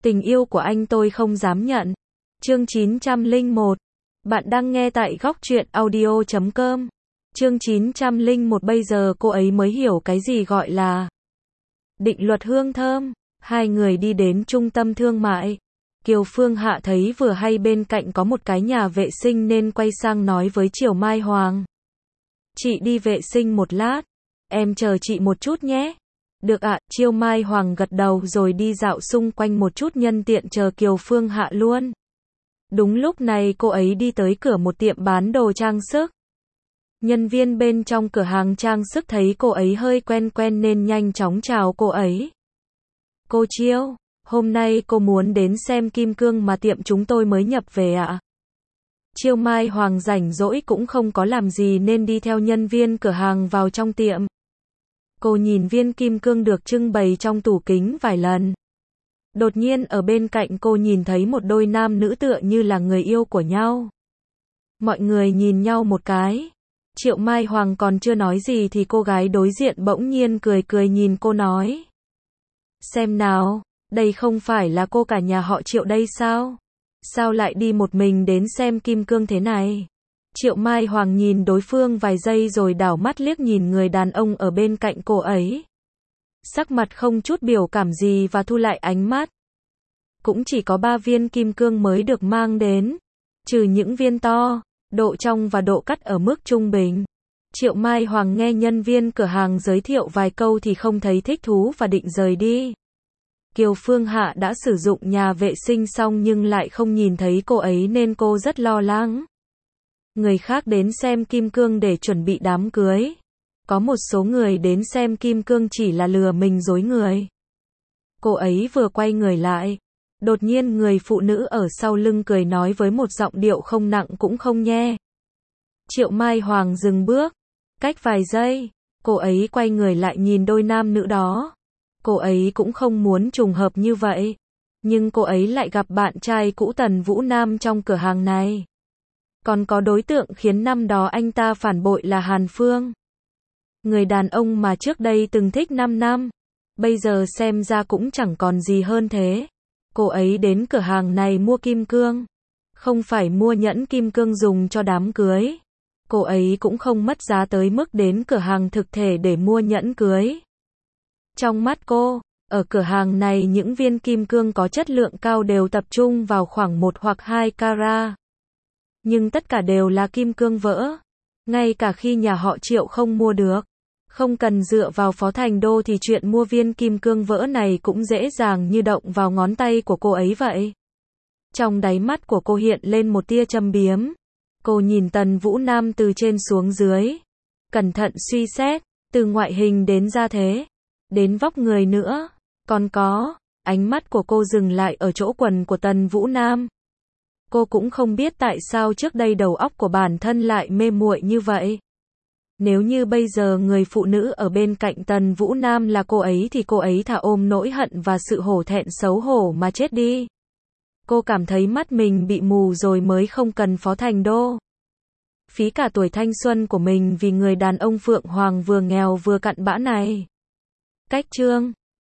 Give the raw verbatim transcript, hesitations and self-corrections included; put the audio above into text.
Tình yêu của anh tôi không dám nhận. Chương chín trăm lẻ một. Bạn đang nghe tại góc truyện audio chấm com. Chương chín trăm lẻ một. Bây giờ cô ấy mới hiểu cái gì gọi là định luật hương thơm. Hai người đi đến trung tâm thương mại. Kiều Phương Hạ thấy vừa hay bên cạnh có một cái nhà vệ sinh nên quay sang nói với Triều Mai Hoàng. Chị đi vệ sinh một lát. Em chờ chị một chút nhé. Được ạ, Triều Mai Hoàng gật đầu rồi đi dạo xung quanh một chút nhân tiện chờ Kiều Phương Hạ luôn. Đúng lúc này cô ấy đi tới cửa một tiệm bán đồ trang sức. Nhân viên bên trong cửa hàng trang sức thấy cô ấy hơi quen quen nên nhanh chóng chào cô ấy. Cô Triều, hôm nay cô muốn đến xem kim cương mà tiệm chúng tôi mới nhập về ạ. Triều Mai Hoàng rảnh rỗi cũng không có làm gì nên đi theo nhân viên cửa hàng vào trong tiệm. Cô nhìn viên kim cương được trưng bày trong tủ kính vài lần. Đột nhiên ở bên cạnh cô nhìn thấy một đôi nam nữ tựa như là người yêu của nhau. Mọi người nhìn nhau một cái. Triệu Mai Hoàng còn chưa nói gì thì cô gái đối diện bỗng nhiên cười cười nhìn cô nói. Xem nào, đây không phải là cô cả nhà họ Triệu đây sao? Sao lại đi một mình đến xem kim cương thế này? Triệu Mai Hoàng nhìn đối phương vài giây rồi đảo mắt liếc nhìn người đàn ông ở bên cạnh cô ấy. Sắc mặt không chút biểu cảm gì và thu lại ánh mắt. Cũng chỉ có ba viên kim cương mới được mang đến. Trừ những viên to, độ trong và độ cắt ở mức trung bình. Triệu Mai Hoàng nghe nhân viên cửa hàng giới thiệu vài câu thì không thấy thích thú và định rời đi. Kiều Phương Hạ đã sử dụng nhà vệ sinh xong nhưng lại không nhìn thấy cô ấy nên cô rất lo lắng. Người khác đến xem kim cương để chuẩn bị đám cưới. Có một số người đến xem kim cương chỉ là lừa mình dối người. Cô ấy vừa quay người lại. Đột nhiên người phụ nữ ở sau lưng cười nói với một giọng điệu không nặng cũng không nhẹ. Triệu Mai Hoàng dừng bước. Cách vài giây, cô ấy quay người lại nhìn đôi nam nữ đó. Cô ấy cũng không muốn trùng hợp như vậy. Nhưng cô ấy lại gặp bạn trai cũ Tần Vũ Nam trong cửa hàng này. Còn có đối tượng khiến năm đó anh ta phản bội là Hàn Phương. Người đàn ông mà trước đây từng thích năm năm. Bây giờ xem ra cũng chẳng còn gì hơn thế. Cô ấy đến cửa hàng này mua kim cương. Không phải mua nhẫn kim cương dùng cho đám cưới. Cô ấy cũng không mất giá tới mức đến cửa hàng thực thể để mua nhẫn cưới. Trong mắt cô, ở cửa hàng này những viên kim cương có chất lượng cao đều tập trung vào khoảng một hoặc hai carat. Nhưng tất cả đều là kim cương vỡ. Ngay cả khi nhà họ Triệu không mua được. Không cần dựa vào Phó Thành Đô thì chuyện mua viên kim cương vỡ này cũng dễ dàng như động vào ngón tay của cô ấy vậy. Trong đáy mắt của cô hiện lên một tia châm biếm. Cô nhìn Tần Vũ Nam từ trên xuống dưới. Cẩn thận suy xét, từ ngoại hình đến gia thế, đến vóc người nữa. Còn có, ánh mắt của cô dừng lại ở chỗ quần của Tần Vũ Nam. Cô cũng không biết tại sao trước đây đầu óc của bản thân lại mê muội như vậy. Nếu như bây giờ người phụ nữ ở bên cạnh Tần Vũ Nam là cô ấy thì cô ấy thà ôm nỗi hận và sự hổ thẹn xấu hổ mà chết đi. Cô cảm thấy mắt mình bị mù rồi mới không cần Phó Thành Đô. Phí cả tuổi thanh xuân của mình vì người đàn ông Phượng Hoàng vừa nghèo vừa cặn bã này. Cách chương